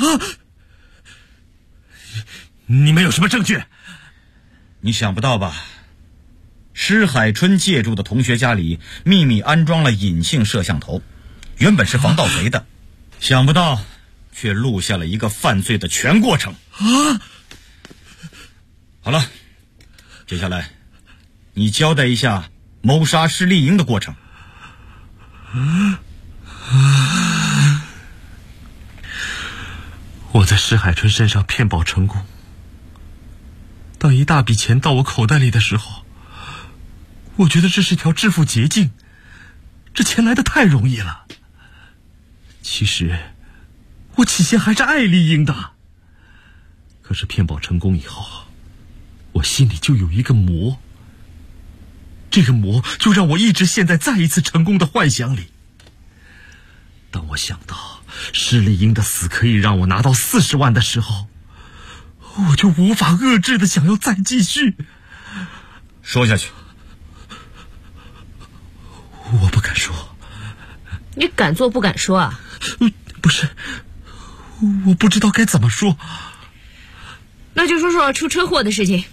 你们有什么证据？ 你想不到吧？施海春借住的同学家里秘密安装了隐性摄像头，原本是防盗贼的，想不到却录下了一个犯罪的全过程。好了，接下来你交代一下谋杀施丽英的过程。 我在施海春身上骗保成功，当一大笔钱到我口袋里的时候，我觉得这是条致富捷径，这钱来得太容易了。其实我起先还是爱丽英的，可是骗保成功以后，我心里就有一个魔，这个魔就让我一直陷在再一次成功的幻想里。当我想到施丽英的死可以让我拿到40万的时候，我就无法遏制的想要再继续。 说下去。 我不敢说。 你敢做不敢说啊？ 不是，我不知道该怎么说。 那就说说出车祸的事情。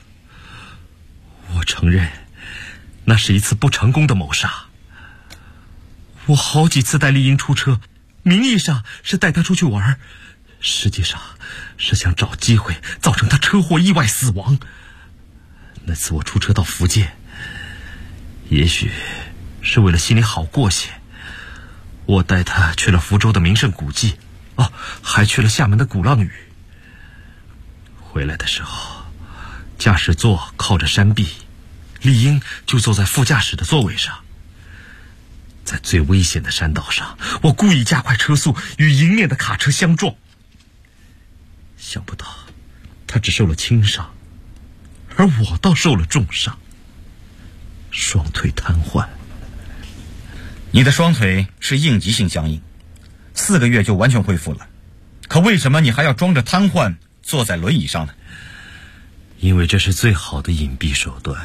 我承认，那是一次不成功的谋杀。我好几次带丽英出车，名义上是带她出去玩，实际上是想找机会造成她车祸意外死亡。那次我出车到福建，也许是为了心里好过些，我带她去了福州的名胜古迹，还去了厦门的鼓浪屿。回来的时候，驾驶座靠着山壁，丽英就坐在副驾驶的座位上。在最危险的山道上，我故意加快车速与迎面的卡车相撞，想不到他只受了轻伤，而我倒受了重伤，双腿瘫痪。 你的双腿是应急性僵硬，4个月就完全恢复了，可为什么你还要装着瘫痪坐在轮椅上呢？ 因为这是最好的隐蔽手段。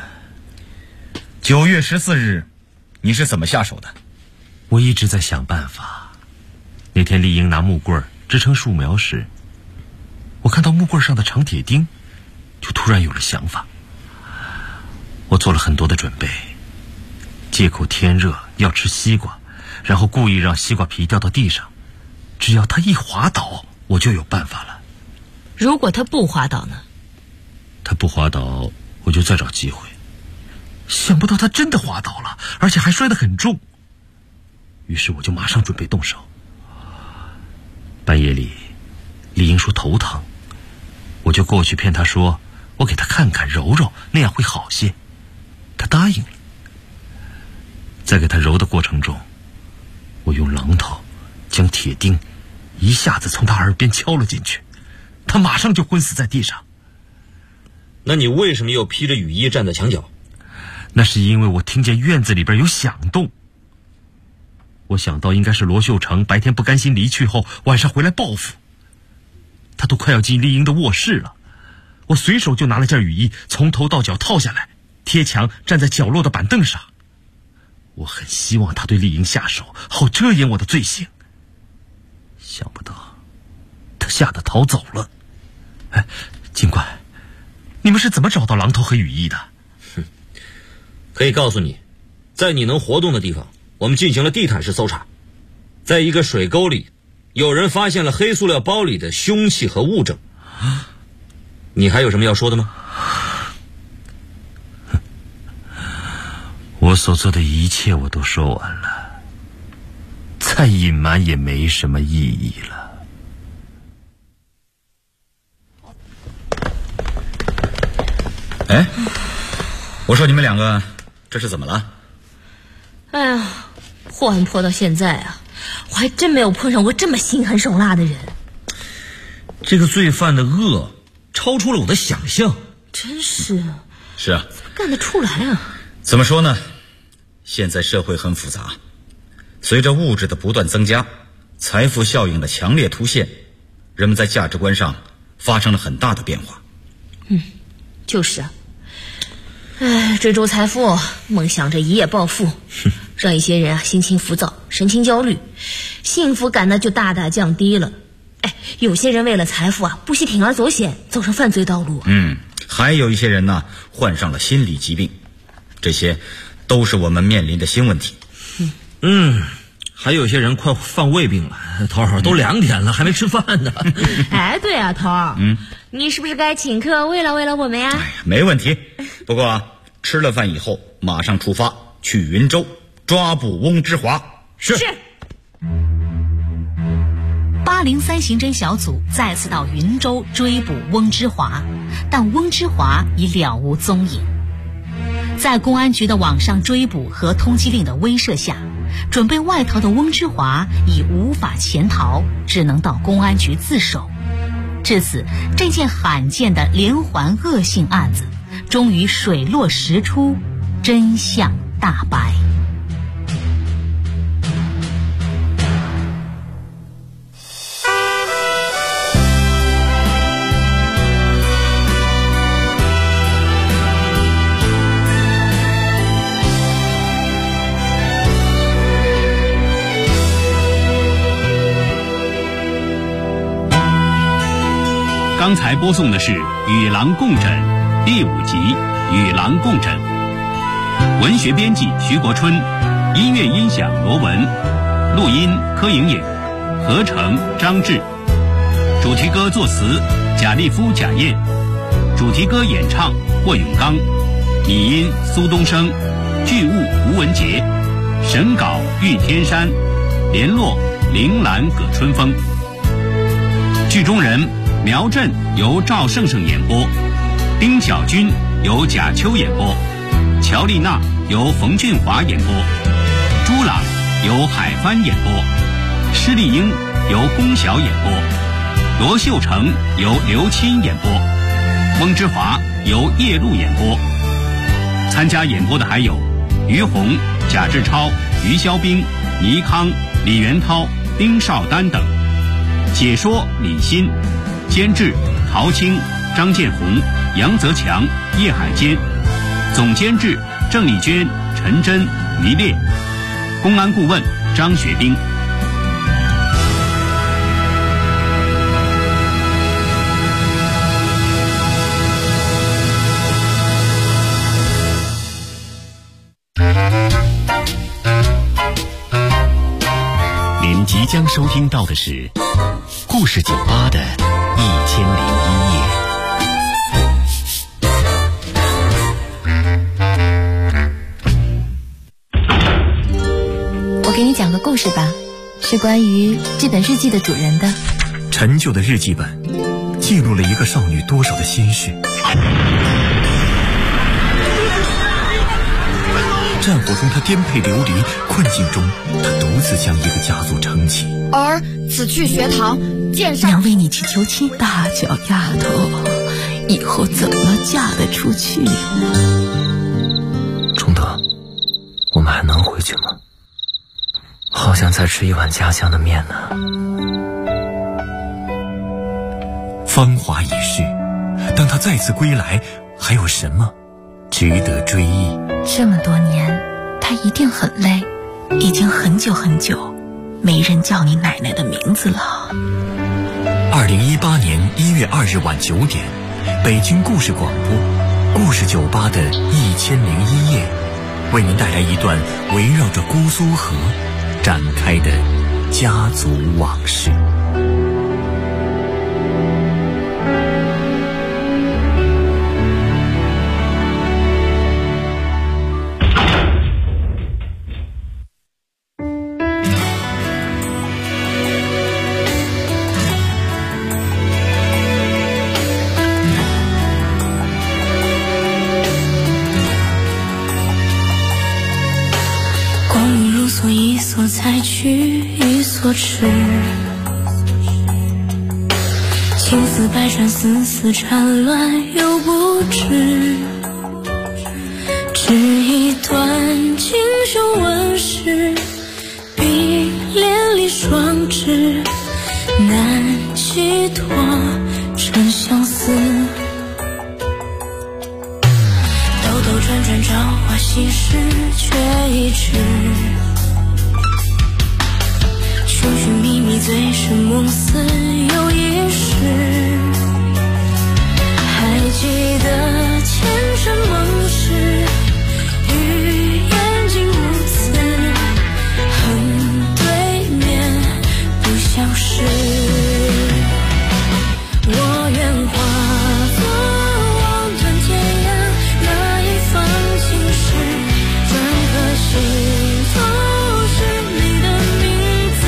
9月14日你是怎么下手的？ 我一直在想办法。那天丽英拿木棍支撑树苗时，我看到木棍上的长铁钉，就突然有了想法。我做了很多的准备，借口天热要吃西瓜，然后故意让西瓜皮掉到地上，只要它一滑倒，我就有办法了。 如果它不滑倒呢？ 它不滑倒，我就再找机会。想不到它真的滑倒了，而且还摔得很重。于是我就马上准备动手。半夜里，丽英说头疼，我就过去骗她说我给她看看揉揉，那样会好些。她答应了。在给她揉的过程中，我用榔头将铁钉一下子从她耳边敲了进去，她马上就昏死在地上。 那你为什么又披着雨衣站在墙角？ 那是因为我听见院子里边有响动。我想到应该是罗秀成白天不甘心离去后，晚上回来报复。他都快要进丽英的卧室了，我随手就拿了件雨衣，从头到脚套下来，贴墙站在角落的板凳上。我很希望他对丽英下手，好遮掩我的罪行。想不到他吓得逃走了。 警官，你们是怎么找到榔头和羽翼的？ 可以告诉你，在你能活动的地方，我们进行了地毯式搜查。在一个水沟里，有人发现了黑塑料包里的凶器和物证。你还有什么要说的吗？ 我所做的一切我都说完了，再隐瞒也没什么意义了。 哎，我说你们两个这是怎么了？ 哎呀，破案破到现在啊，我还真没有碰上过这么心狠手辣的人。 这个罪犯的恶超出了我的想象。 真是。 是啊， 干得出来啊。 怎么说呢，现在社会很复杂，随着物质的不断增加，财富效应的强烈凸现，人们在价值观上发生了很大的变化。 就是啊。追逐财富，梦想着一夜暴富，让一些人心情浮躁，神情焦虑，幸福感呢就大大降低了。有些人为了财富不惜铤而走险，走上犯罪道路。 还有一些人呢患上了心理疾病，这些都是我们面临的新问题。 还有些人快犯胃病了，头儿都2点了，还没吃饭呢。 对啊，头儿，你是不是该请客慰劳慰劳我们呀？ 没问题，不过吃了饭以后马上出发去云州抓捕翁之华。 是。803刑侦小组再次到云州追捕翁之华，但翁之华已了无踪影。在公安局的网上追捕和通缉令的威慑下，准备外逃的翁之华已无法潜逃，只能到公安局自首。至此，这件罕见的连环恶性案子终于水落石出，真相大白。 刚才播送的是《与狼共枕》第5集《与狼共枕》，文学编辑徐国春，音乐音响罗文，录音柯莹莹，合成张志，主题歌作词贾立夫、贾燕，主题歌演唱霍永刚，拟音苏东升，剧务吴文杰，审稿玉天山，联络铃兰葛春风。剧中人苗振由赵胜胜演播，丁小军由贾秋演播，乔丽娜由冯俊华演播，朱朗由海帆演播，施丽英由龚晓演播，罗秀成由刘钦演播，翁之华由叶璐演播。参加演播的还有于红、贾志超、于肖兵、倪康、李元涛、丁少丹等。解说李欣，监制陶青、张建红、杨泽强、叶海坚，总监制郑丽娟、陈真、于烈，公安顾问张学兵。 您即将收听到的是故事酒吧的1001夜。 我给你讲个故事吧，是关于这本日记的主人的。 陈旧的日记本记录了一个少女多少的心事。战火中她颠沛流离，困境中她独自将一个家族撑起。 儿此去学堂，见上。 娘为你去求亲。大脚丫头，以后怎么嫁得出去？ 钟德，我们还能回去吗？好想再吃一碗家乡的面呢。 芳华已逝，当他再次归来，还有什么值得追忆？ 这么多年，他一定很累，已经很久很久没人叫你奶奶的名字了。 2018年1月2日晚9点， 北京故事广播故事酒吧的1001夜，为您带来一段围绕着姑苏河展开的家族往事。 一所采取一所吃，青丝百转，丝丝缠乱又不知，只一段锦绣纹饰，碧连理双枝，难寄托成相思。兜兜转转，朝花夕拾，却一直寻寻觅觅，醉生梦死又一世。还记得前尘梦事，与眼睛如此，恨对面不相识。我愿化作望断天涯那一方青石，转颗心头是你的名字。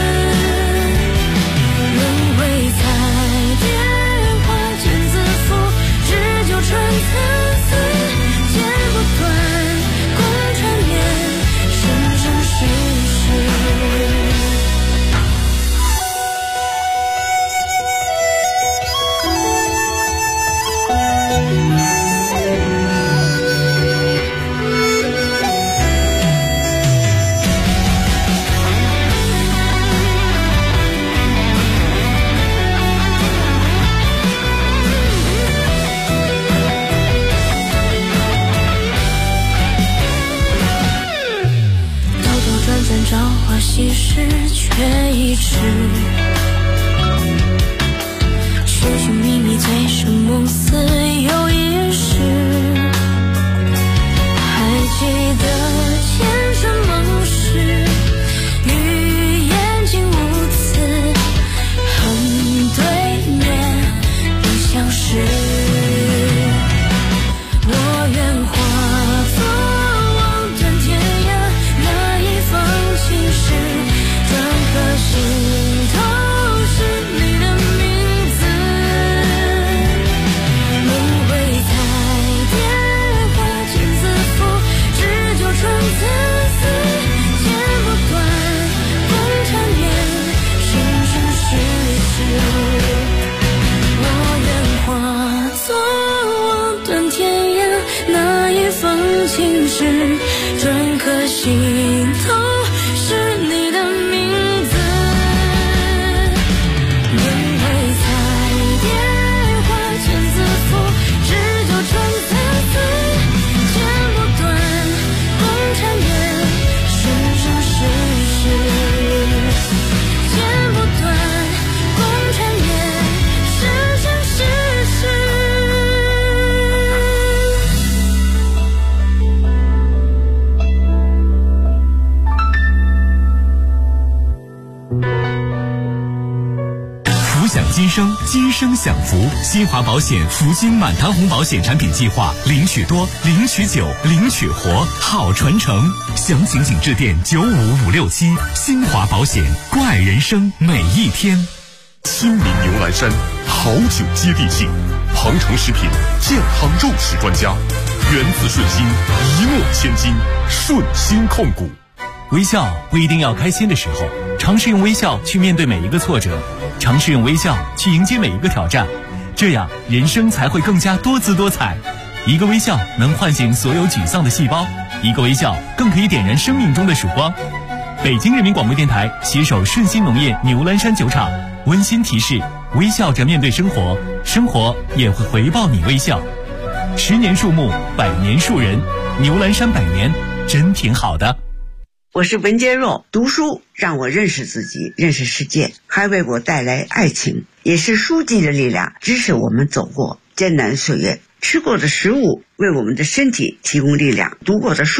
轮回在电话间自负，只纠缠参差，剪不断共缠绵，生生世世。朝花夕拾，却一直寻寻觅觅，醉生梦死又一世。还记得前尘梦事，与眼睛无词，恨对面不相识。我愿化作望断天涯那一方青石，转颗心头是你的名字。轮回在电话间自负，只纠缠参差，剪不断共缠绵，生生世世。我愿化作望断天涯那一方青石，转颗心头是你的名字。轮回在电话间自负，只纠缠参差，剪不断共缠绵，生生世世。剪不断共缠绵，生生世世。 福享今生，今生享福。新华保险福金满堂红保险产品计划，领取多，领取久，领取活，好传承。详情请致电95567。新华保险，关爱人生每一天。 亲民牛栏山，好酒接地气，鹏程食品健康肉食专家，源自顺心，一诺千金，顺心控股。 微笑不一定要开心的时候，尝试用微笑去面对每一个挫折，尝试用微笑去迎接每一个挑战，这样人生才会更加多姿多彩。一个微笑能唤醒所有沮丧的细胞，一个微笑更可以点燃生命中的曙光。北京人民广播电台携手顺心农业牛栏山酒厂温馨提示：微笑着面对生活，生活也会回报你微笑。10年树木，100年树人，牛栏山100年真挺好的。 我是文坚若，读书让我认识自己，认识世界，还为我带来爱情，也是书籍的力量支持我们走过艰难岁月，吃过的食物为我们的身体提供力量，读过的书